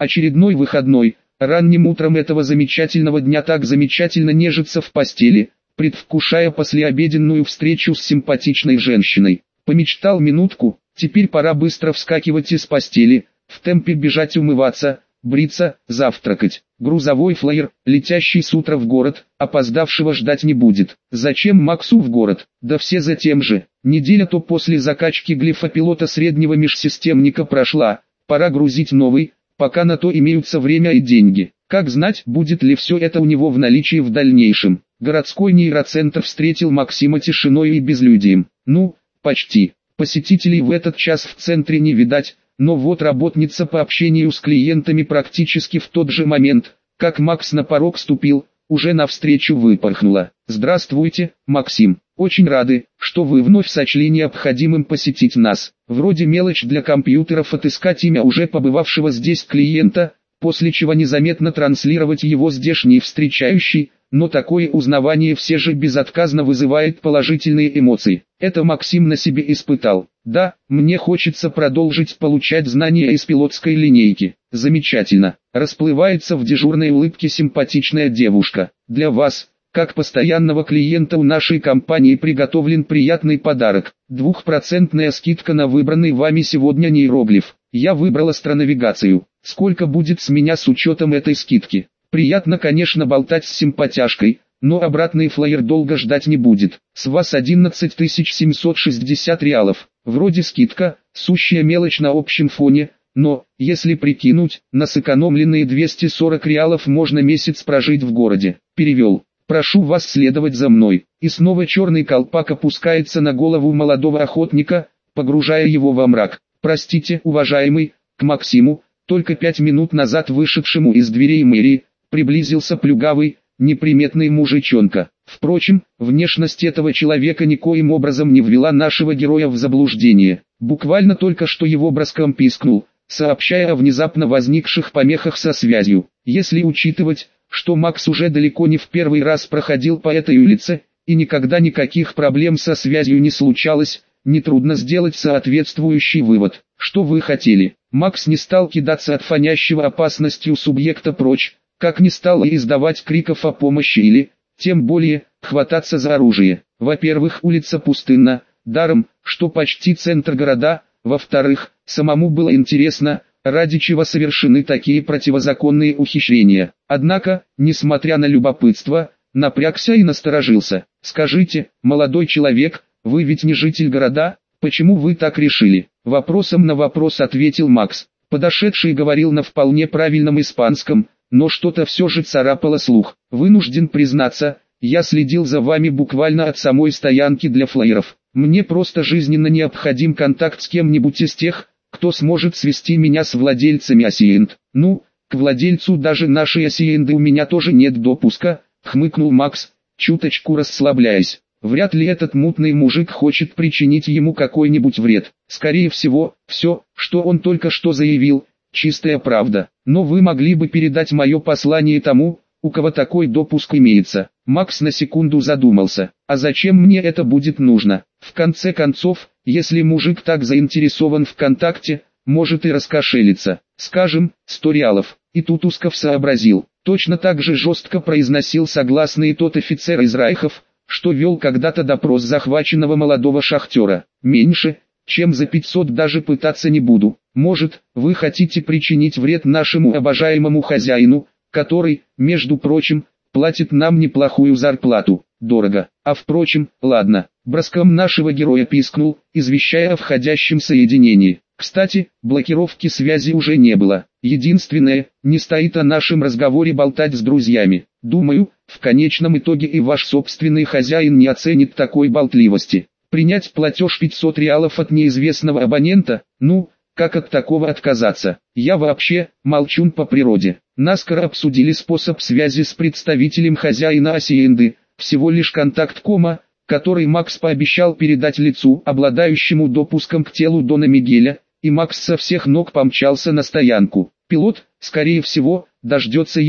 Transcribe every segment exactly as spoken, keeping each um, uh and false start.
Очередной выходной. Ранним утром этого замечательного дня так замечательно нежиться в постели, предвкушая послеобеденную встречу с симпатичной женщиной. Помечтал минутку, теперь пора быстро вскакивать из постели, в темпе бежать умываться, бриться, завтракать. Грузовой флайер, летящий с утра в город, опоздавшего ждать не будет. Зачем Максу в город? Да все за тем же. Неделя то после закачки глифопилота среднего межсистемника прошла, пора грузить новый, пока на то имеются время и деньги. Как знать, будет ли все это у него в наличии в дальнейшем. Городской нейроцентр встретил Максима тишиной и безлюдием. Ну, почти. Посетителей в этот час в центре не видать, но вот работница по общению с клиентами практически в тот же момент, как Макс на порог ступил, уже навстречу выпорхнула. «Здравствуйте, Максим. Очень рады, что вы вновь сочли необходимым посетить нас. Вроде мелочь для компьютеров отыскать имя уже побывавшего здесь клиента, после чего незаметно транслировать его здешний встречающий, но такое узнавание все же безотказно вызывает положительные эмоции. Это Максим на себе испытал. Да, мне хочется продолжить получать знания из пилотской линейки. Замечательно. Расплывается в дежурной улыбке симпатичная девушка. Для вас, как постоянного клиента у нашей компании, приготовлен приятный подарок. Двухпроцентная скидка на выбранный вами сегодня нейроглиф. Я выбрал астронавигацию. Сколько будет с меня с учетом этой скидки? Приятно, конечно, болтать с симпатяшкой, но обратный флайер долго ждать не будет. С вас одиннадцать тысяч семьсот шестьдесят реалов. Вроде скидка, сущая мелочь на общем фоне, но, если прикинуть, на сэкономленные двести сорок реалов можно месяц прожить в городе. Перевел. Прошу вас следовать за мной. И снова черный колпак опускается на голову молодого охотника, погружая его во мрак. Простите, уважаемый, к Максиму, только пять минут назад вышедшему из дверей мэрии, приблизился плюгавый, неприметный мужичонка. Впрочем, внешность этого человека никоим образом не ввела нашего героя в заблуждение. Буквально только что его броском пискнул, сообщая о внезапно возникших помехах со связью. Если учитывать, что Макс уже далеко не в первый раз проходил по этой улице, и никогда никаких проблем со связью не случалось, нетрудно сделать соответствующий вывод. Что вы хотели? Макс не стал кидаться от фонящего опасностью субъекта прочь, как не стал и издавать криков о помощи или, тем более, хвататься за оружие. Во-первых, улица пустынна, даром, что почти центр города, во-вторых, самому было интересно, ради чего совершены такие противозаконные ухищрения. Однако, несмотря на любопытство, напрягся и насторожился. «Скажите, молодой человек, вы ведь не житель города, почему вы так решили?» Вопросом на вопрос ответил Макс. Подошедший говорил на вполне правильном испанском, но что-то все же царапало слух. «Вынужден признаться, я следил за вами буквально от самой стоянки для флайеров. Мне просто жизненно необходим контакт с кем-нибудь из тех, кто сможет свести меня с владельцами Асиенд. Ну, к владельцу даже нашей Асиенды у меня тоже нет допуска», — хмыкнул Макс, чуточку расслабляясь. Вряд ли этот мутный мужик хочет причинить ему какой-нибудь вред. Скорее всего, все, что он только что заявил, чистая правда. Но вы могли бы передать мое послание тому, у кого такой допуск имеется. Макс на секунду задумался. А зачем мне это будет нужно? В конце концов, если мужик так заинтересован в контакте, может и раскошелиться. Скажем, сто реалов. И тут Усков сообразил. Точно так же жестко произносил согласный тот офицер из Райхов, что вел когда-то допрос захваченного молодого шахтера. Меньше, чем за пятьсот даже пытаться не буду. Может, вы хотите причинить вред нашему обожаемому хозяину, который, между прочим, платит нам неплохую зарплату. Дорого. А впрочем, ладно. Броском нашего героя пискнул, извещая о входящем соединении. Кстати, блокировки связи уже не было. Единственное, не стоит о нашем разговоре болтать с друзьями. Думаю, в конечном итоге и ваш собственный хозяин не оценит такой болтливости. Принять платеж пятьсот реалов от неизвестного абонента, ну, как от такого отказаться? Я вообще, молчун по природе. Наскоро обсудили способ связи с представителем хозяина Асиенды, всего лишь контакт кома, который Макс пообещал передать лицу, обладающему допуском к телу Дона Мигеля, и Макс со всех ног помчался на стоянку. Пилот, скорее всего, дождется его,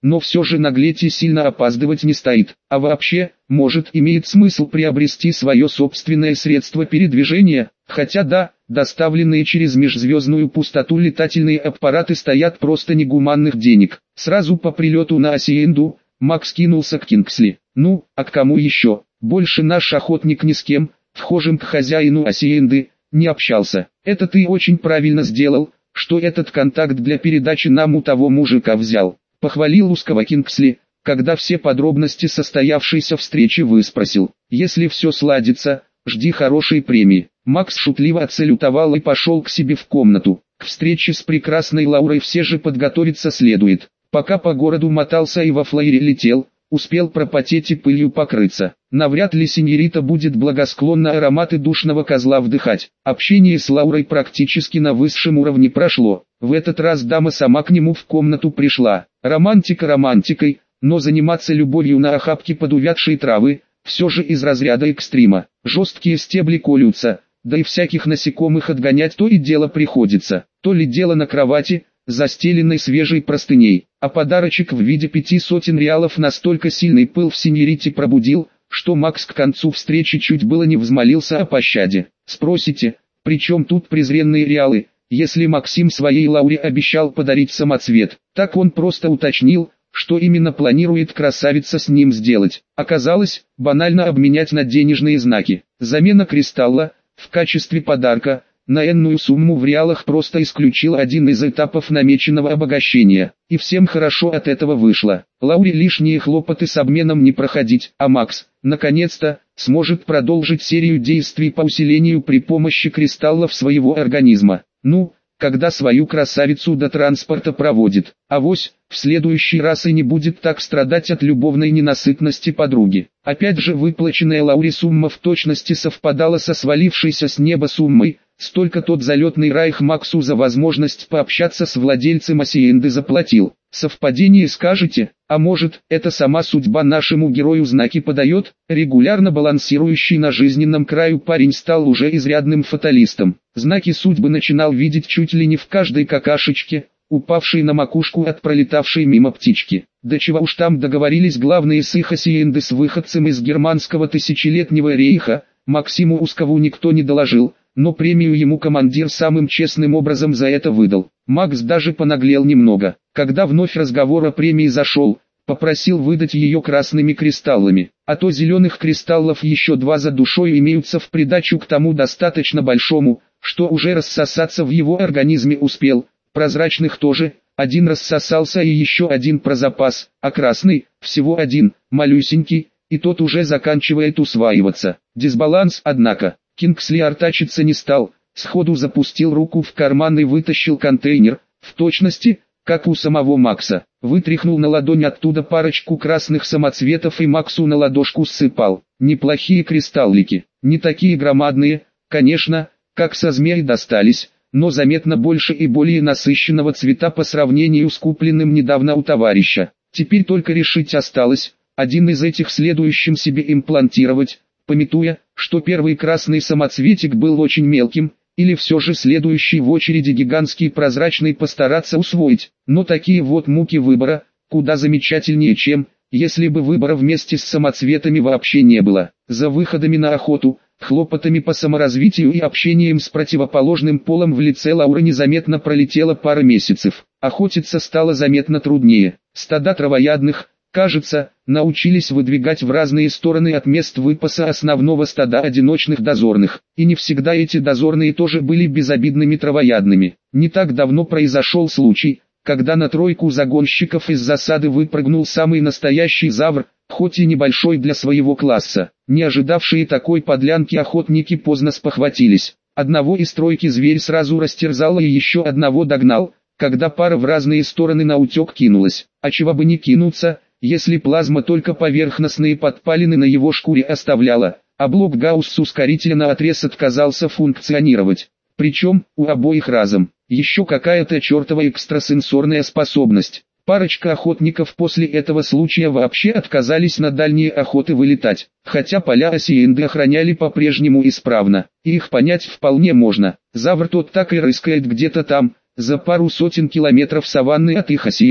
но все же наглеть и сильно опаздывать не стоит. А вообще, может, имеет смысл приобрести свое собственное средство передвижения, хотя да, доставленные через межзвездную пустоту летательные аппараты стоят просто негуманных денег. Сразу по прилету на Асиенду, Макс кинулся к Кингсли. Ну, а к кому еще? Больше наш охотник ни с кем, вхожим к хозяину Асиенды, не общался. Это ты очень правильно сделал, что этот контакт для передачи нам у того мужика взял. Похвалил узкого Кингсли, когда все подробности состоявшейся встречи выспросил. Если все сладится, жди хорошей премии. Макс шутливо отсалютовал и пошел к себе в комнату. К встрече с прекрасной Лаурой все же подготовиться следует. Пока по городу мотался и во флайере летел, успел пропотеть и пылью покрыться. Навряд ли сеньорита будет благосклонно ароматы душного козла вдыхать. Общение с Лаурой практически на высшем уровне прошло. В этот раз дама сама к нему в комнату пришла. Романтика романтикой, но заниматься любовью на охапке подувядшей травы, все же из разряда экстрима. Жесткие стебли колются, да и всяких насекомых отгонять то и дело приходится. То ли дело на кровати, застеленной свежей простыней, а подарочек в виде пяти сотен реалов настолько сильный пыл в сеньорите пробудил, что Макс к концу встречи чуть было не взмолился о пощаде. Спросите, при чем тут презренные реалы, если Максим своей Лауре обещал подарить самоцвет? Так он просто уточнил, что именно планирует красавица с ним сделать. Оказалось, банально обменять на денежные знаки. Замена кристалла, в качестве подарка, на энную сумму в реалах просто исключил один из этапов намеченного обогащения. И всем хорошо от этого вышло. Лауре лишние хлопоты с обменом не проходить, а Макс, наконец-то, сможет продолжить серию действий по усилению при помощи кристаллов своего организма. Ну, когда свою красавицу до транспорта проводит. Авось, в следующий раз и не будет так страдать от любовной ненасытности подруги. Опять же выплаченная Лауре сумма в точности совпадала со свалившейся с неба суммой, столько тот залетный Райх Максу за возможность пообщаться с владельцем Асиенды заплатил. Совпадение скажете? А может, это сама судьба нашему герою знаки подает? Регулярно балансирующий на жизненном краю парень стал уже изрядным фаталистом. Знаки судьбы начинал видеть чуть ли не в каждой какашечке, упавшей на макушку от пролетавшей мимо птички. Да чего уж там договорились главные с их Асиенды с выходцем из германского тысячелетнего рейха, Максиму Узкову никто не доложил, но премию ему командир самым честным образом за это выдал. Макс даже понаглел немного. Когда вновь разговор о премии зашел, попросил выдать ее красными кристаллами, а то зеленых кристаллов еще два за душой имеются в придачу к тому достаточно большому, что уже рассосаться в его организме успел, прозрачных тоже, один рассосался и еще один про запас, а красный, всего один, малюсенький, и тот уже заканчивает усваиваться. Дисбаланс, однако. Кингсли артачиться не стал, сходу запустил руку в карман и вытащил контейнер, в точности, как у самого Макса. Вытряхнул на ладонь оттуда парочку красных самоцветов и Максу на ладошку ссыпал. Неплохие кристаллики, не такие громадные, конечно, как со змеей достались, но заметно больше и более насыщенного цвета по сравнению с купленным недавно у товарища. Теперь только решить осталось, один из этих следующим себе имплантировать, памятуя, что первый красный самоцветик был очень мелким, или все же следующий в очереди гигантский прозрачный постараться усвоить. Но такие вот муки выбора, куда замечательнее, чем, если бы выбора вместе с самоцветами вообще не было. За выходами на охоту, хлопотами по саморазвитию и общением с противоположным полом в лице Лауры незаметно пролетела пара месяцев. Охотиться стало заметно труднее. Стада травоядных, кажется, научились выдвигать в разные стороны от мест выпаса основного стада одиночных дозорных. И не всегда эти дозорные тоже были безобидными травоядными. Не так давно произошел случай, когда на тройку загонщиков из засады выпрыгнул самый настоящий завр, хоть и небольшой для своего класса. Не ожидавшие такой подлянки охотники поздно спохватились. Одного из тройки зверь сразу растерзал и еще одного догнал, когда пара в разные стороны наутек кинулась. А чего бы не кинуться, если плазма только поверхностные подпалины на его шкуре оставляла, а блок Гаусс ускорителя наотрез отказался функционировать. Причем, у обоих разом. Еще какая-то чертова экстрасенсорная способность. Парочка охотников после этого случая вообще отказались на дальние охоты вылетать, хотя поля Асиенды охраняли по-прежнему исправно. И их понять вполне можно. Завр тот так и рыскает где-то там, за пару сотен километров саванны от их Асиенды.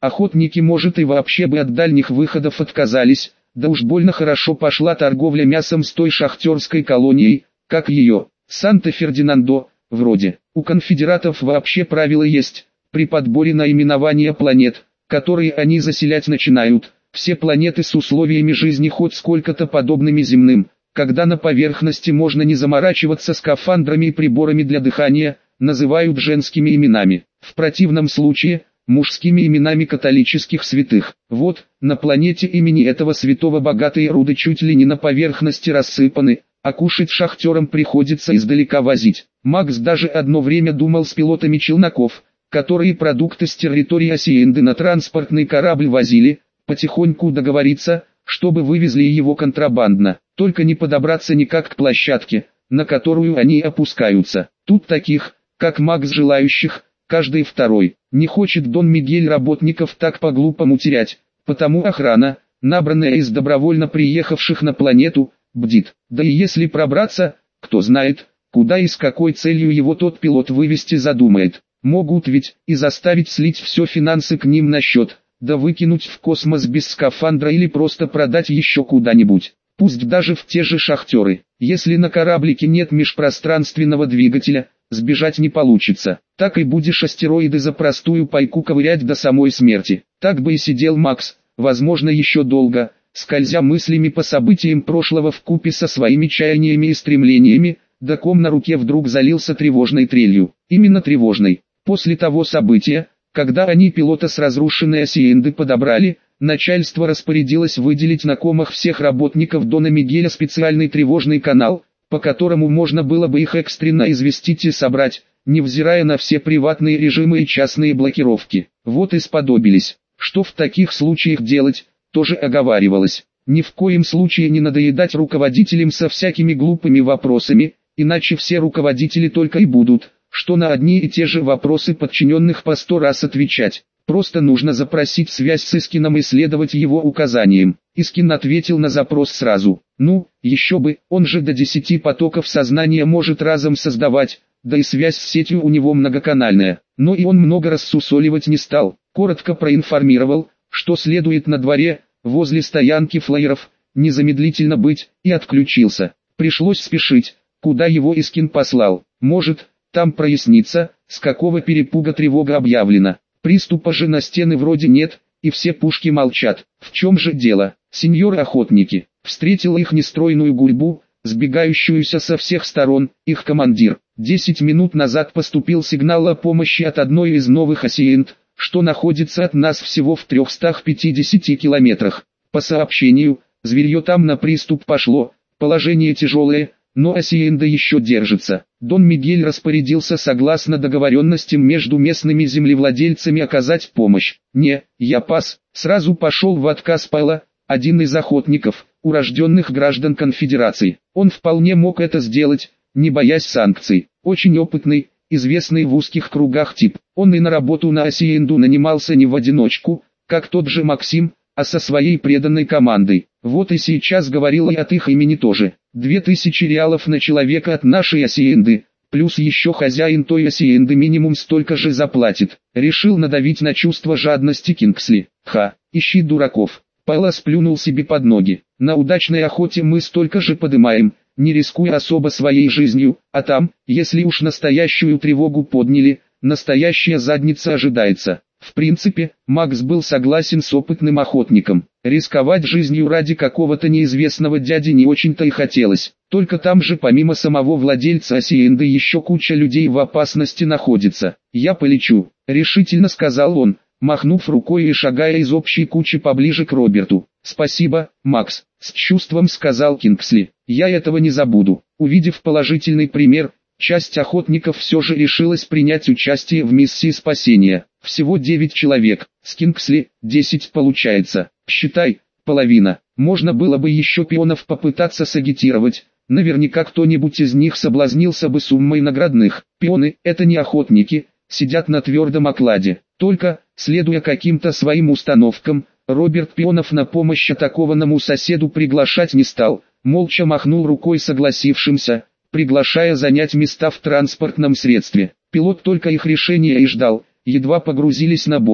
охотники, может, и вообще бы от дальних выходов отказались, да уж больно хорошо пошла торговля мясом с той шахтерской колонией, как ее, Санта-Фердинандо, вроде. У конфедератов вообще правило есть, при подборе наименования планет, которые они заселять начинают, все планеты с условиями жизни хоть сколько-то подобными земным, когда на поверхности можно не заморачиваться скафандрами и приборами для дыхания, называют женскими именами. В противном случае, мужскими именами католических святых. Вот, на планете имени этого святого богатые руды чуть ли не на поверхности рассыпаны, а кушать шахтерам приходится издалека возить. Макс даже одно время думал с пилотами челноков, которые продукты с территории Асиенды на транспортный корабль возили, потихоньку договориться, чтобы вывезли его контрабандно, только не подобраться никак к площадке, на которую они опускаются. Тут таких, как Макс, желающих, каждый второй. Не хочет Дон Мигель работников так по-глупому терять, потому охрана, набранная из добровольно приехавших на планету, бдит. Да и если пробраться, кто знает, куда и с какой целью его тот пилот вывести задумает. Могут ведь и заставить слить все финансы к ним на счет, да выкинуть в космос без скафандра или просто продать еще куда-нибудь. Пусть даже в те же шахтеры. Если на кораблике нет межпространственного двигателя, сбежать не получится. Так и будешь астероиды за простую пайку ковырять до самой смерти. Так бы и сидел Макс, возможно еще долго, скользя мыслями по событиям прошлого вкупе со своими чаяниями и стремлениями, да ком на руке вдруг залился тревожной трелью. Именно тревожной. После того события, когда они пилота с разрушенной Асиенды подобрали, начальство распорядилось выделить на комах всех работников Дона Мигеля специальный тревожный канал, по которому можно было бы их экстренно известить и собрать, невзирая на все приватные режимы и частные блокировки. Вот и сподобились. Что в таких случаях делать, тоже оговаривалось. Ни в коем случае не надоедать руководителям со всякими глупыми вопросами, иначе все руководители только и будут, что на одни и те же вопросы подчиненных по сто раз отвечать. Просто нужно запросить связь с Искином и следовать его указаниям. Искин ответил на запрос сразу. Ну, еще бы, он же до десяти потоков сознания может разом создавать, да и связь с сетью у него многоканальная. Но и он много рассусоливать не стал. Коротко проинформировал, что следует на дворе, возле стоянки флайеров, незамедлительно быть, и отключился. Пришлось спешить, куда его Искин послал. Может, там прояснится, с какого перепуга тревога объявлена. Приступа же на стены вроде нет, и все пушки молчат. В чем же дело, сеньоры-охотники? Встретил их нестройную гурьбу, сбегающуюся со всех сторон, их командир. Десять минут назад поступил сигнал о помощи от одной из новых Асиенд, что находится от нас всего в трехстах пятидесяти километрах. По сообщению, зверье там на приступ пошло, положение тяжелое, но Асиенда еще держится. Дон Мигель распорядился согласно договоренностям между местными землевладельцами оказать помощь. Не, я пас, сразу пошел в отказ Пайла, один из охотников, урожденных граждан конфедерации. Он вполне мог это сделать, не боясь санкций. Очень опытный, известный в узких кругах тип. Он и на работу на Асиенду нанимался не в одиночку, как тот же Максим, а со своей преданной командой. Вот и сейчас говорил и от их имени тоже. Две тысячи реалов на человека от нашей Асиенды, плюс еще хозяин той Асиенды минимум столько же заплатит. Решил надавить на чувство жадности Кингсли. Ха, ищи дураков. Пайла сплюнул себе под ноги. На удачной охоте мы столько же подымаем, не рискуя особо своей жизнью, а там, если уж настоящую тревогу подняли, настоящая задница ожидается. В принципе, Макс был согласен с опытным охотником. Рисковать жизнью ради какого-то неизвестного дяди не очень-то и хотелось. Только там же помимо самого владельца Асиенды еще куча людей в опасности находится. «Я полечу», — решительно сказал он, махнув рукой и шагая из общей кучи поближе к Роберту. «Спасибо, Макс», — с чувством сказал Кингсли. «Я этого не забуду». Увидев положительный пример, часть охотников все же решилась принять участие в миссии спасения. Всего девять человек, с Кингсли десять получается. Считай, половина. Можно было бы еще пионов попытаться сагитировать. Наверняка кто-нибудь из них соблазнился бы суммой наградных. Пионы – это не охотники, сидят на твердом окладе. Только, следуя каким-то своим установкам, Роберт пионов на помощь атакованному соседу приглашать не стал. Молча махнул рукой согласившимся, приглашая занять места в транспортном средстве. Пилот только их решения и ждал. Едва погрузились на борт,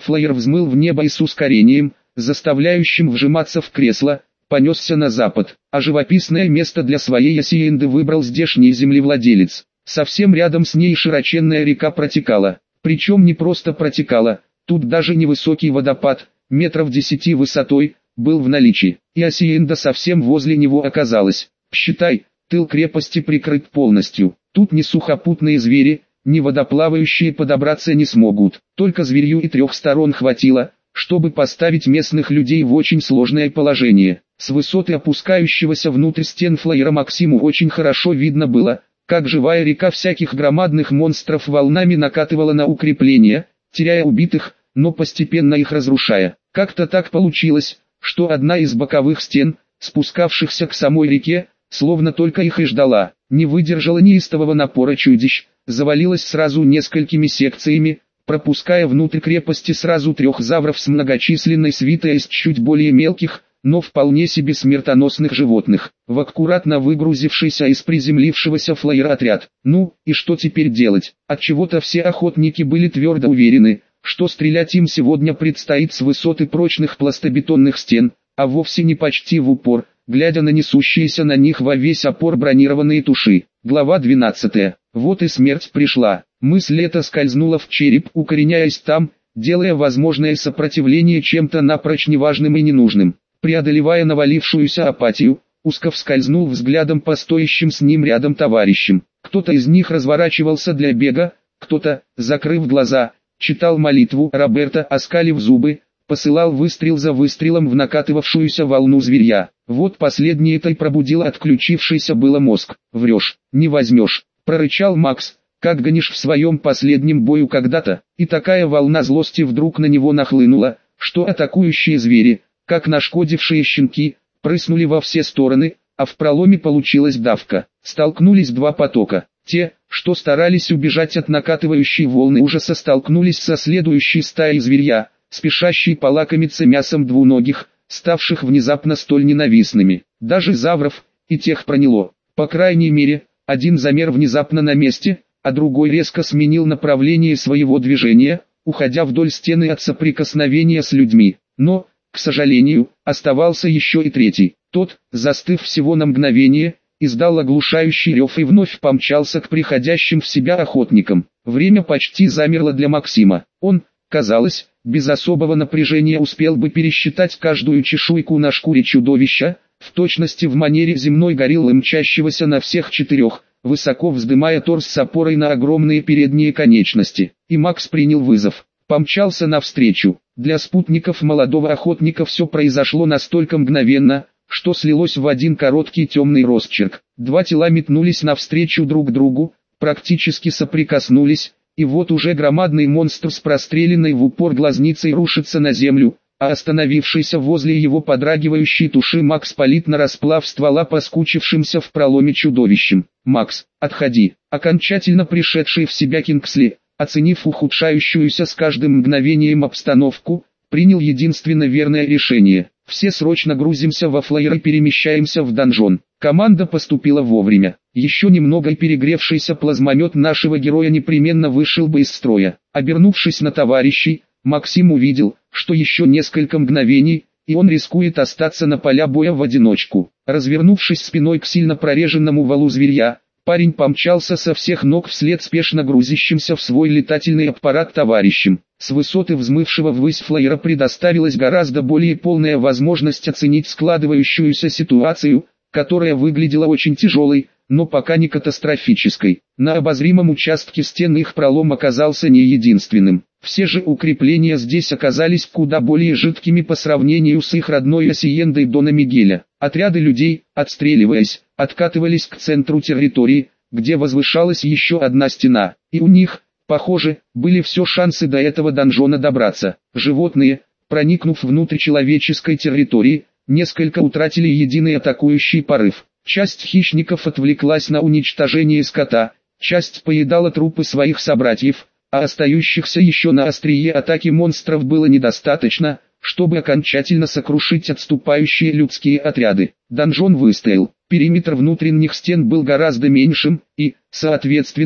Флайер взмыл в небо и с ускорением, заставляющим вжиматься в кресло, понесся на запад, а живописное место для своей асиенды выбрал здешний землевладелец. Совсем рядом с ней широченная река протекала, причем не просто протекала, тут даже невысокий водопад, метров десяти высотой, был в наличии, и асиенда совсем возле него оказалась. Считай, тыл крепости прикрыт полностью, тут ни сухопутные звери, ни водоплавающие подобраться не смогут, только зверью и трех сторон хватило, чтобы поставить местных людей в очень сложное положение. С высоты опускающегося внутрь стен флайера Максиму очень хорошо видно было, как живая река всяких громадных монстров волнами накатывала на укрепления, теряя убитых, но постепенно их разрушая. Как-то так получилось, что одна из боковых стен, спускавшихся к самой реке, словно только их и ждала, не выдержала неистового напора чудищ, завалилась сразу несколькими секциями, пропуская внутрь крепости сразу трех завров с многочисленной свитой из чуть более мелких, но вполне себе смертоносных животных, в аккуратно выгрузившийся из приземлившегося флайера отряд. Ну, и что теперь делать? Отчего-то все охотники были твердо уверены, что стрелять им сегодня предстоит с высоты прочных пластобетонных стен, а вовсе не почти в упор, глядя на несущиеся на них во весь опор бронированные туши. Глава двенадцатая. Вот и смерть пришла. Мысль эта скользнула в череп, укореняясь там, делая возможное сопротивление чем-то напрочь неважным и ненужным. Преодолевая навалившуюся апатию, Усков скользнул взглядом по стоящим с ним рядом товарищам. Кто-то из них разворачивался для бега, кто-то, закрыв глаза, читал молитву. Роберто, оскалив зубы, посылал выстрел за выстрелом в накатывавшуюся волну зверья. Вот последнее-то и пробудило отключившийся было мозг. «Врешь, не возьмешь», — прорычал Макс, «как гонишь в своем последнем бою когда-то». И такая волна злости вдруг на него нахлынула, что атакующие звери, как нашкодившие щенки, прыснули во все стороны, а в проломе получилась давка. Столкнулись два потока. Те, что старались убежать от накатывающей волны ужаса, столкнулись со следующей стаей зверья, спешащей полакомиться мясом двуногих, ставших внезапно столь ненавистными. Даже завров, и тех проняло. По крайней мере, один замер внезапно на месте, а другой резко сменил направление своего движения, уходя вдоль стены от соприкосновения с людьми. Но, к сожалению, оставался еще и третий. Тот, застыв всего на мгновение, издал оглушающий рев и вновь помчался к приходящим в себя охотникам. Время почти замерло для Максима. Он, казалось, без особого напряжения успел бы пересчитать каждую чешуйку на шкуре чудовища, в точности в манере земной гориллы, мчащегося на всех четырех, высоко вздымая торс с опорой на огромные передние конечности. И Макс принял вызов. Помчался навстречу. Для спутников молодого охотника все произошло настолько мгновенно, что слилось в один короткий темный росчерк. Два тела метнулись навстречу друг другу, практически соприкоснулись, и вот уже громадный монстр с простреленной в упор глазницей рушится на землю, а остановившийся возле его подрагивающей туши Макс палит на расплав ствола поскучившимся в проломе чудовищем. «Макс, отходи!» Окончательно пришедший в себя Кингсли, оценив ухудшающуюся с каждым мгновением обстановку, принял единственно верное решение. Все срочно грузимся во флайер и перемещаемся в донжон. Команда поступила вовремя. Еще немного и перегревшийся плазмомет нашего героя непременно вышел бы из строя. Обернувшись на товарищей, Максим увидел, что еще несколько мгновений, и он рискует остаться на поля боя в одиночку. Развернувшись спиной к сильно прореженному валу зверья, парень помчался со всех ног вслед спешно грузящимся в свой летательный аппарат товарищам. С высоты взмывшего ввысь флайера предоставилась гораздо более полная возможность оценить складывающуюся ситуацию, которая выглядела очень тяжелой, но пока не катастрофической. На обозримом участке стен их пролом оказался не единственным. Все же укрепления здесь оказались куда более жидкими по сравнению с их родной асиендой Дона Мигеля. Отряды людей, отстреливаясь, откатывались к центру территории, где возвышалась еще одна стена, и у них, похоже, были все шансы до этого донжона добраться. Животные, проникнув внутрь человеческой территории, несколько утратили единый атакующий порыв. Часть хищников отвлеклась на уничтожение скота, часть поедала трупы своих собратьев, а остающихся еще на острие атаки монстров было недостаточно, чтобы окончательно сокрушить отступающие людские отряды. Донжон выстоял, периметр внутренних стен был гораздо меньшим, и, соответственно,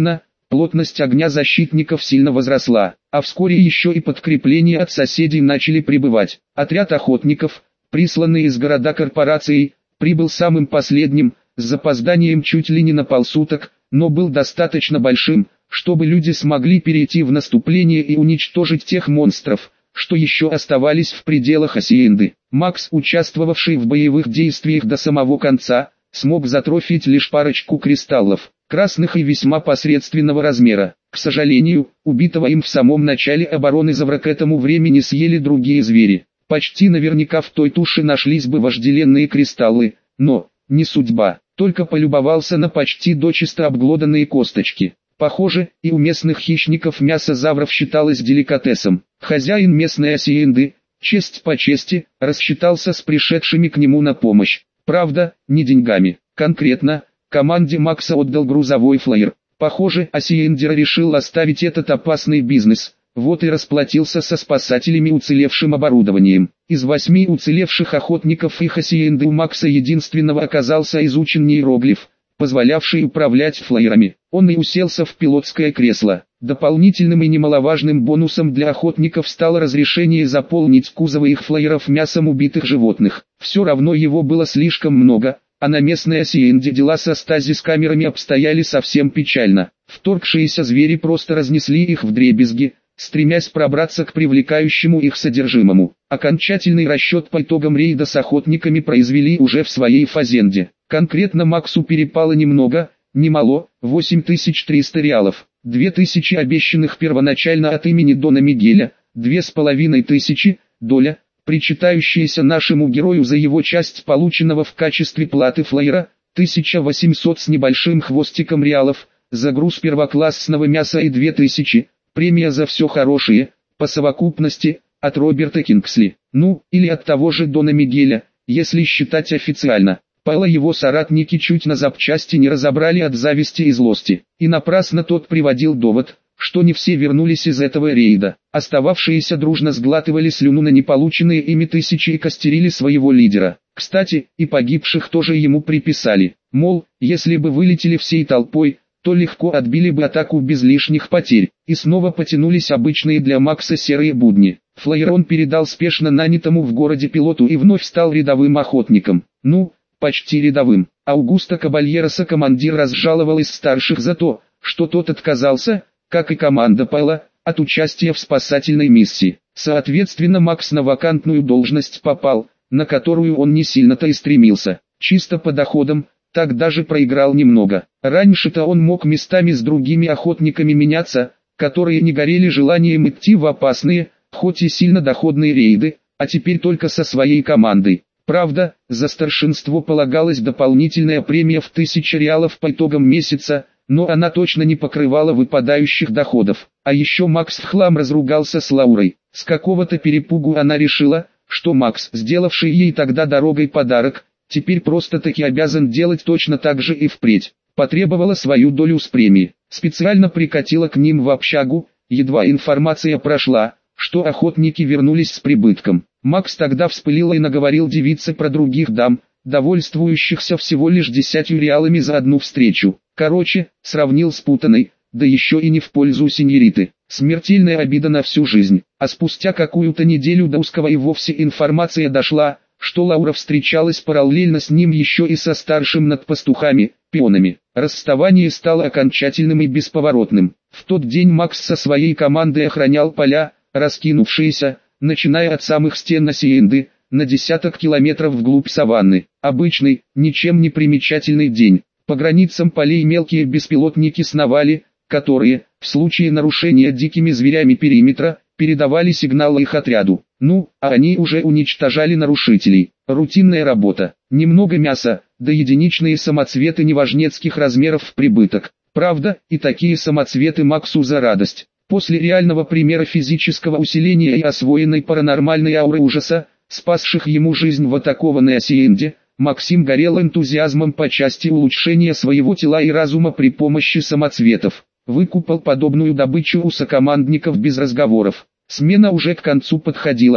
Плотность огня защитников сильно возросла, а вскоре еще и подкрепления от соседей начали прибывать. Отряд охотников, присланный из города корпорацией, прибыл самым последним, с запозданием чуть ли не на полсуток, но был достаточно большим, чтобы люди смогли перейти в наступление и уничтожить тех монстров, что еще оставались в пределах Асиенды. Макс, участвовавший в боевых действиях до самого конца, смог затрофить лишь парочку кристаллов, красных и весьма посредственного размера. К сожалению, убитого им в самом начале обороны Завра к этому времени съели другие звери. Почти наверняка в той туше нашлись бы вожделенные кристаллы, но, не судьба, только полюбовался на почти дочисто обглоданные косточки. Похоже, и у местных хищников мясо завров считалось деликатесом. Хозяин местной Асиенды, честь по чести, рассчитался с пришедшими к нему на помощь. Правда, не деньгами. Конкретно, команде Макса отдал грузовой флайер. Похоже, Асиендер решил оставить этот опасный бизнес, вот и расплатился со спасателями уцелевшим оборудованием. Из восьми уцелевших охотников их Асиенды у Макса единственного оказался изучен нейроглиф, позволявший управлять флайерами. Он и уселся в пилотское кресло. Дополнительным и немаловажным бонусом для охотников стало разрешение заполнить кузовы их флайеров мясом убитых животных. Все равно его было слишком много, а на местной Асиенде дела со стазис-камерами обстояли совсем печально. Вторгшиеся звери просто разнесли их вдребезги, стремясь пробраться к привлекающему их содержимому. Окончательный расчет по итогам рейда с охотниками произвели уже в своей фазенде. Конкретно Максу перепало немного, немало, восемь тысяч триста реалов, две тысячи обещанных первоначально от имени Дона Мигеля, две с половиной тысячи, доля, причитающаяся нашему герою за его часть полученного в качестве платы флайера, тысяча восемьсот с небольшим хвостиком реалов, за груз первоклассного мяса и две тысячи, премия за все хорошее, по совокупности, от Роберта Кингсли, ну, или от того же Дона Мигеля, если считать официально. Пала его соратники чуть на запчасти не разобрали от зависти и злости, и напрасно тот приводил довод, что не все вернулись из этого рейда. Остававшиеся дружно сглатывали слюну на неполученные ими тысячи и костерили своего лидера. Кстати, и погибших тоже ему приписали, мол, если бы вылетели всей толпой, то легко отбили бы атаку без лишних потерь, и снова потянулись обычные для Макса серые будни. Флайер он передал спешно нанятому в городе пилоту и вновь стал рядовым охотником. Ну, почти рядовым. Аугусто Кабальероса командир разжаловал из старших за то, что тот отказался, как и команда Пайла, от участия в спасательной миссии. Соответственно, Макс на вакантную должность попал, на которую он не сильно-то и стремился. Чисто по доходам, так даже проиграл немного. Раньше-то он мог местами с другими охотниками меняться, которые не горели желанием идти в опасные, хоть и сильно доходные рейды, а теперь только со своей командой. Правда, за старшинство полагалась дополнительная премия в тысячу реалов по итогам месяца, но она точно не покрывала выпадающих доходов. А еще Макс в хлам разругался с Лаурой. С какого-то перепугу она решила, что Макс, сделавший ей тогда дорогой подарок, теперь просто-таки обязан делать точно так же и впредь. Потребовала свою долю с премии. Специально прикатила к ним в общагу, едва информация прошла, что охотники вернулись с прибытком. Макс тогда вспылил и наговорил девице про других дам, довольствующихся всего лишь десятью реалами за одну встречу. Короче, сравнил с путаной, да еще и не в пользу сеньориты. Смертельная обида на всю жизнь. А спустя какую-то неделю до узкого и вовсе информация дошла, что Лаура встречалась параллельно с ним еще и со старшим над пастухами, пионами. Расставание стало окончательным и бесповоротным. В тот день Макс со своей командой охранял поля, раскинувшиеся, начиная от самых стен Асиенды, на десяток километров вглубь саванны. Обычный, ничем не примечательный день. По границам полей мелкие беспилотники сновали, которые, в случае нарушения дикими зверями периметра, передавали сигналы их отряду. Ну, а они уже уничтожали нарушителей. Рутинная работа. Немного мяса, да единичные самоцветы неважнецких размеров в прибыток. Правда, и такие самоцветы Максу за радость. После реального примера физического усиления и освоенной паранормальной ауры ужаса, спасших ему жизнь в атакованной Асиенде, Максим горел энтузиазмом по части улучшения своего тела и разума при помощи самоцветов. Выкупал подобную добычу у сокомандников без разговоров. Смена уже к концу подходила,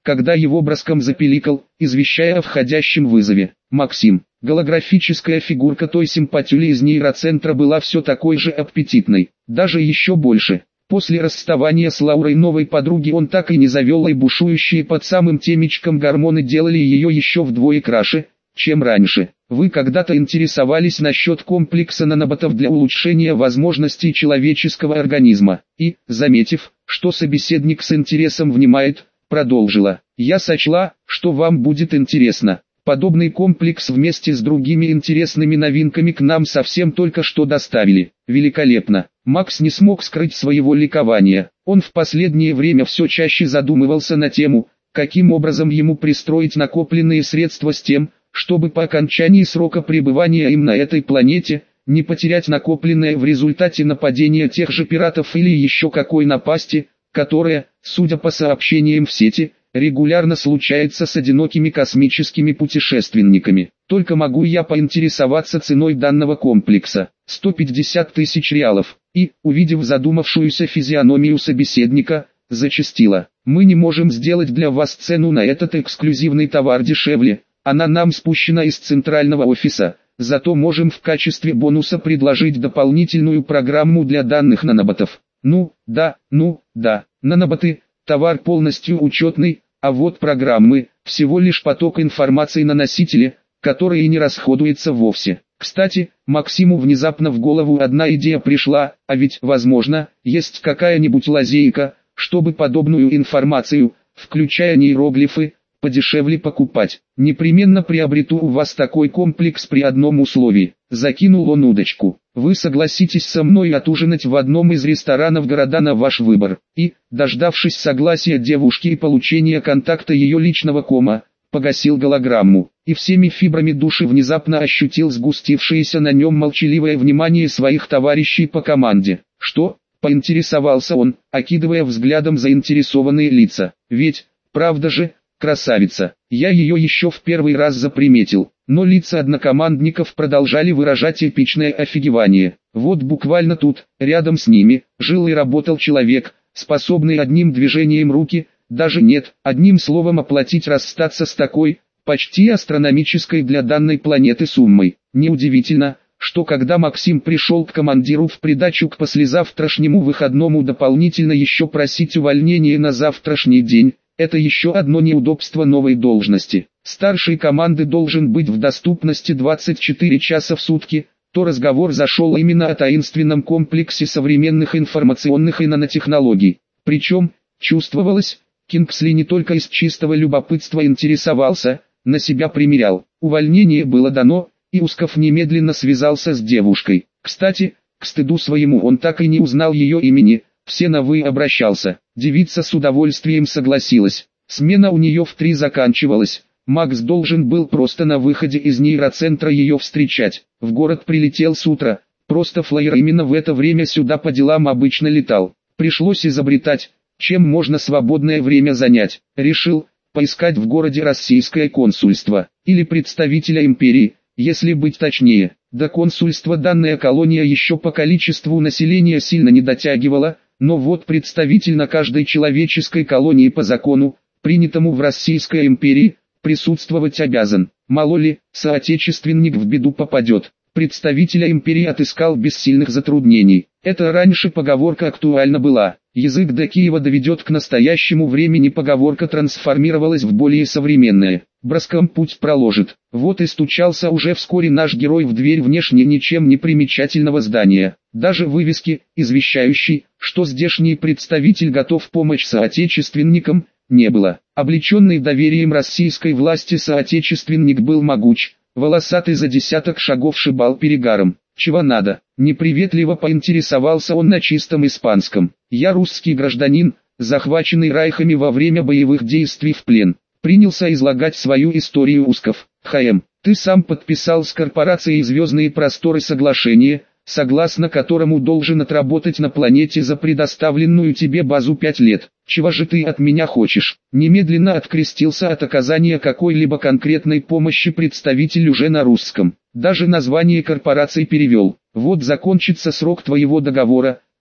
когда его броском запиликал, извещая о входящем вызове. Максим. Голографическая фигурка той симпатюли из нейроцентра была все такой же аппетитной, даже еще больше. После расставания с Лаурой новой подруги он так и не завел, и бушующие под самым темечком гормоны делали ее еще вдвое краше, чем раньше. Вы когда-то интересовались насчет комплекса наноботов для улучшения возможностей человеческого организма, и, заметив, что собеседник с интересом внимает, продолжила. Я сочла, что вам будет интересно. Подобный комплекс вместе с другими интересными новинками к нам совсем только что доставили. Великолепно. Макс не смог скрыть своего ликования. Он в последнее время все чаще задумывался на тему, каким образом ему пристроить накопленные средства с тем, чтобы по окончании срока пребывания им на этой планете, не потерять накопленное в результате нападения тех же пиратов или еще какой напасти, которая, судя по сообщениям в сети, регулярно случается с одинокими космическими путешественниками. Только могу я поинтересоваться ценой данного комплекса. сто пятьдесят тысяч реалов. И, увидев задумавшуюся физиономию собеседника, зачастила. Мы не можем сделать для вас цену на этот эксклюзивный товар дешевле. Она нам спущена из центрального офиса. Зато можем в качестве бонуса предложить дополнительную программу для данных наноботов. Ну, да, ну, да. Наноботы – товар полностью учетный, а вот программы – всего лишь поток информации на носителе, который и не расходуется вовсе. Кстати, Максиму внезапно в голову одна идея пришла, а ведь, возможно, есть какая-нибудь лазейка, чтобы подобную информацию, включая нейроглифы, подешевле покупать. Непременно приобрету у вас такой комплекс при одном условии. Закинул он удочку. Вы согласитесь со мной отужинать в одном из ресторанов города на ваш выбор. И, дождавшись согласия девушки и получения контакта ее личного кома, погасил голограмму. И всеми фибрами души внезапно ощутил сгустившееся на нем молчаливое внимание своих товарищей по команде. Что? Поинтересовался он, окидывая взглядом заинтересованные лица. Ведь, правда же, красавица. Я ее еще в первый раз заприметил, но лица однокомандников продолжали выражать эпичное офигевание. Вот буквально тут, рядом с ними, жил и работал человек, способный одним движением руки, даже нет, одним словом оплатить расстаться с такой, почти астрономической для данной планеты суммой. Неудивительно, что когда Максим пришел к командиру в придачу к послезавтрашнему выходному дополнительно еще просить увольнения на завтрашний день, это еще одно неудобство новой должности. Старший команды должен быть в доступности двадцать четыре часа в сутки, то разговор зашел именно о таинственном комплексе современных информационных и нанотехнологий. Причем, чувствовалось, Кингсли не только из чистого любопытства интересовался, на себя примерял. Увольнение было дано, и Усков немедленно связался с девушкой. Кстати, к стыду своему он так и не узнал ее имени, все на «вы» обращался. Девица с удовольствием согласилась. Смена у нее в три заканчивалась. Макс должен был просто на выходе из нейроцентра ее встречать. В город прилетел с утра, просто флайер именно в это время сюда по делам обычно летал. Пришлось изобретать, чем можно свободное время занять. Решил поискать в городе российское консульство, или представителя империи, если быть точнее. До консульства данная колония еще по количеству населения сильно не дотягивала, но вот представитель на каждой человеческой колонии по закону, принятому в Российской империи, присутствовать обязан. Мало ли, соотечественник в беду попадет. Представителя империи отыскал без сильных затруднений. Это раньше поговорка актуальна была. Язык до Киева доведет к настоящему времени, поговорка трансформировалась в более современное. Броском путь проложит. Вот и стучался уже вскоре наш герой в дверь внешне ничем не примечательного здания. Даже вывески, извещающей, что здешний представитель готов помочь соотечественникам, не было. Облеченный доверием российской власти соотечественник был могуч, волосатый за десяток шагов шибал перегаром. Чего надо? Неприветливо поинтересовался он на чистом испанском. Я русский гражданин, захваченный райхами во время боевых действий в плен. Принялся излагать свою историю Усков. ХМ, ты сам подписал с корпорацией «Звездные просторы» соглашение, согласно которому должен отработать на планете за предоставленную тебе базу пять лет. Чего же ты от меня хочешь? Немедленно открестился от оказания какой-либо конкретной помощи представитель уже на русском. Даже название корпорации перевел. Вот закончится срок твоего договора,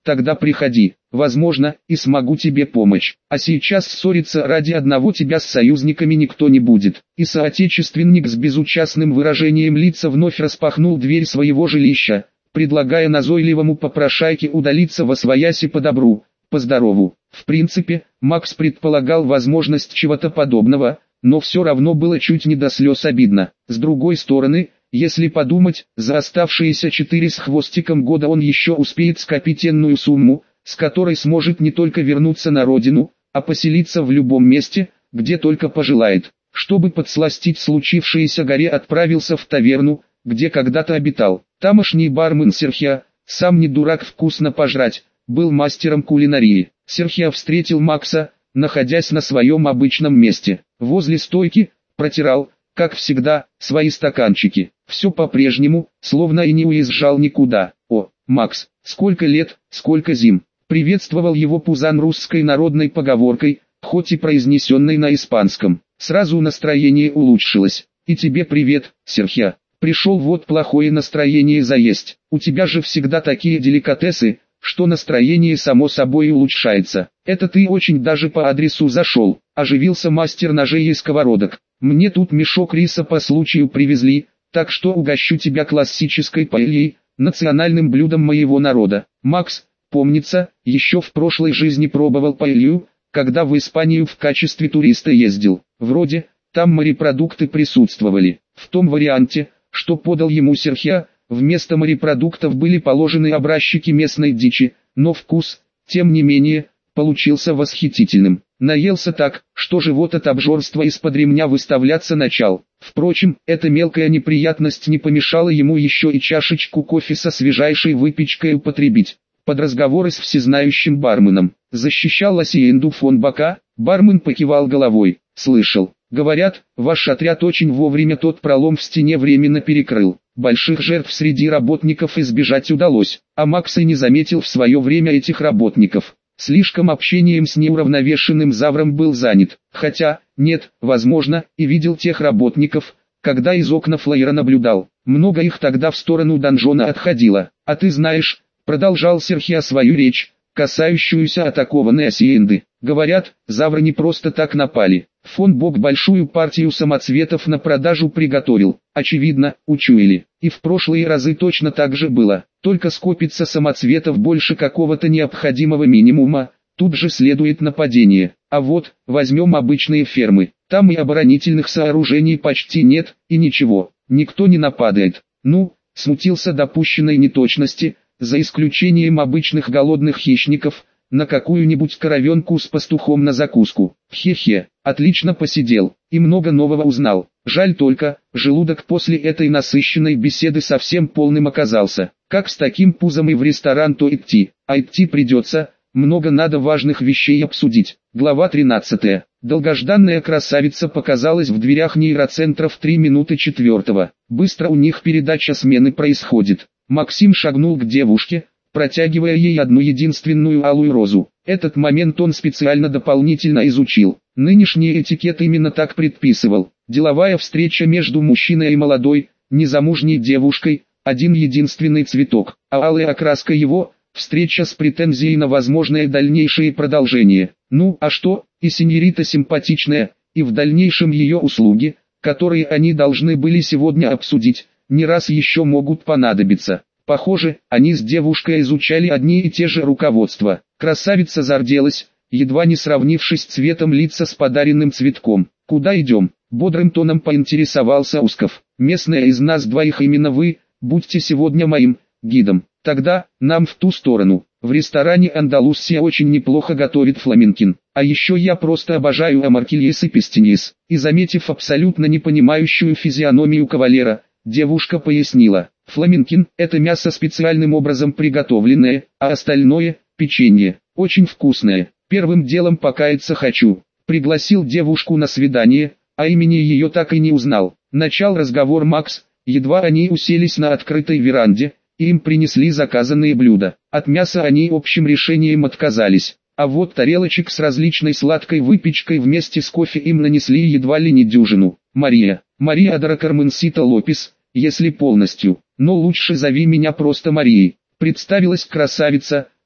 тогда приходи, возможно, и смогу тебе помочь. А сейчас ссориться ради одного тебя с союзниками никто не будет». И соотечественник с безучастным выражением лица вновь распахнул дверь своего жилища, предлагая назойливому попрошайке удалиться восвояси по добру, по здорову. В принципе, Макс предполагал возможность чего-то подобного, но все равно было чуть не до слез обидно. С другой стороны, если подумать, за оставшиеся четыре с хвостиком года он еще успеет скопить энную сумму, с которой сможет не только вернуться на родину, а поселиться в любом месте, где только пожелает. Чтобы подсластить случившееся, Горе отправился в таверну, где когда-то обитал. Тамошний бармен Серхио, сам не дурак вкусно пожрать, был мастером кулинарии. Серхио встретил Макса, находясь на своем обычном месте. Возле стойки, протирал, как всегда, свои стаканчики. Все по-прежнему, словно и не уезжал никуда. «О, Макс, сколько лет, сколько зим!» Приветствовал его Пузан русской народной поговоркой, хоть и произнесенной на испанском. Сразу настроение улучшилось. «И тебе привет, Серхио. Пришел вот плохое настроение заесть. У тебя же всегда такие деликатесы, что настроение само собой улучшается. Это ты очень даже по адресу зашел», — оживился мастер ножей и сковородок. «Мне тут мешок риса по случаю привезли, так что угощу тебя классической паэльей, национальным блюдом моего народа». Макс, помнится, еще в прошлой жизни пробовал паэлью, когда в Испанию в качестве туриста ездил. Вроде, там морепродукты присутствовали. В том варианте, что подал ему Серхио, вместо морепродуктов были положены образчики местной дичи, но вкус, тем не менее, получился восхитительным. Наелся так, что живот от обжорства из-под ремня выставляться начал. Впрочем, эта мелкая неприятность не помешала ему еще и чашечку кофе со свежайшей выпечкой употребить. Под разговоры с всезнающим барменом. Защищал Асиенду фон Бака, бармен покивал головой. «Слышал. Говорят, ваш отряд очень вовремя тот пролом в стене временно перекрыл. Больших жертв среди работников избежать удалось, а Макс и не заметил в свое время этих работников. Слишком общением с неуравновешенным завром был занят. Хотя, нет, возможно, и видел тех работников, когда из окна флайера наблюдал. Много их тогда в сторону донжона отходило. А ты знаешь, продолжал Серхио свою речь, касающуюся атакованной Асиенды. Говорят, завры не просто так напали. Фон Бок большую партию самоцветов на продажу приготовил. Очевидно, учуяли. И в прошлые разы точно так же было. Только скопится самоцветов больше какого-то необходимого минимума, тут же следует нападение. А вот, возьмем обычные фермы. Там и оборонительных сооружений почти нет, и ничего. Никто не нападает. Ну, смутился допущенной неточности, за исключением обычных голодных хищников, на какую-нибудь коровенку с пастухом на закуску. Хе-хе, отлично посидел, и много нового узнал. Жаль только, желудок после этой насыщенной беседы совсем полным оказался. Как с таким пузом и в ресторан то идти, а идти придется, много надо важных вещей обсудить. Глава тринадцатая. Долгожданная красавица показалась в дверях нейроцентра в три минуты четвертого. Быстро у них передача смены происходит. Максим шагнул к девушке, протягивая ей одну единственную алую розу. Этот момент он специально дополнительно изучил. Нынешний этикет именно так предписывал. Деловая встреча между мужчиной и молодой, незамужней девушкой, один единственный цветок, а алая окраска его – встреча с претензией на возможное дальнейшее продолжение. Ну, а что, и сеньорита симпатичная, и в дальнейшем ее услуги, которые они должны были сегодня обсудить, не раз еще могут понадобиться. Похоже, они с девушкой изучали одни и те же руководства. Красавица зарделась, едва не сравнившись цветом лица с подаренным цветком. «Куда идем?» – бодрым тоном поинтересовался Усков. «Местная из нас двоих именно вы, будьте сегодня моим гидом. Тогда, нам в ту сторону. В ресторане Андалусия очень неплохо готовит фламенкин. А еще я просто обожаю амаркильес и пестиньес». И заметив абсолютно непонимающую физиономию кавалера, девушка пояснила. Фламенкин – это мясо специальным образом приготовленное, а остальное – печенье. Очень вкусное. Первым делом покаяться хочу. Пригласил девушку на свидание, а имени ее так и не узнал. Начал разговор Макс, едва они уселись на открытой веранде, и им принесли заказанные блюда. От мяса они общим решением отказались. А вот тарелочек с различной сладкой выпечкой вместе с кофе им нанесли едва ли не дюжину. «Мария, Мария Дора Карменсита Лопес, если полностью, но лучше зови меня просто Марией», представилась красавица,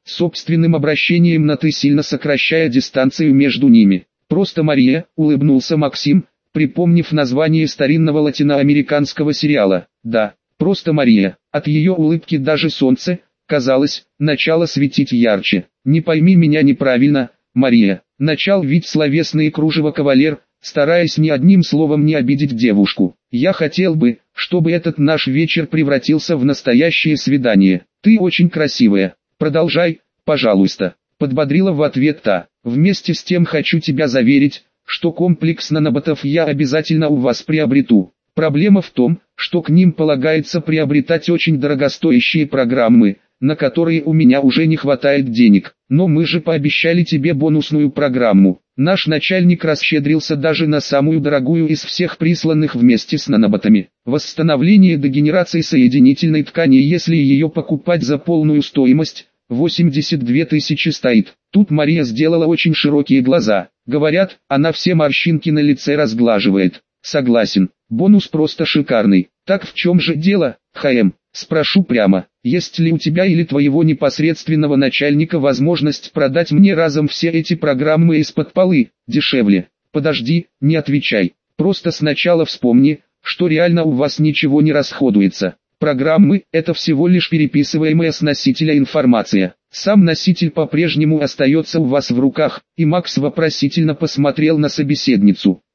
собственным обращением на «ты», сильно сокращая дистанцию между ними. «Просто Мария», — улыбнулся Максим, припомнив название старинного латиноамериканского сериала. «Да, просто Мария». От ее улыбки даже солнце, казалось, начало светить ярче. «Не пойми меня неправильно, Мария», — начал вить словесные кружева кавалер, стараясь ни одним словом не обидеть девушку. «Я хотел бы, чтобы этот наш вечер превратился в настоящее свидание. Ты очень красивая. Продолжай, пожалуйста», — подбодрила в ответ та. «Вместе с тем хочу тебя заверить, что комплекс наноботов я обязательно у вас приобрету. Проблема в том, что к ним полагается приобретать очень дорогостоящие программы, на которые у меня уже не хватает денег. Но мы же пообещали тебе бонусную программу. Наш начальник расщедрился даже на самую дорогую из всех присланных вместе с наноботами. Восстановление дегенерации соединительной ткани, если ее покупать за полную стоимость, восемьдесят две тысячи стоит». Тут Мария сделала очень широкие глаза. Говорят, она все морщинки на лице разглаживает. «Согласен, бонус просто шикарный. Так в чем же дело, ХМ? Спрошу прямо, есть ли у тебя или твоего непосредственного начальника возможность продать мне разом все эти программы из-под полы, дешевле?» «Подожди, не отвечай. Просто сначала вспомни, что реально у вас ничего не расходуется. Программы – это всего лишь переписываемая с носителя информация. Сам носитель по-прежнему остается у вас в руках», и Макс вопросительно посмотрел на собеседницу.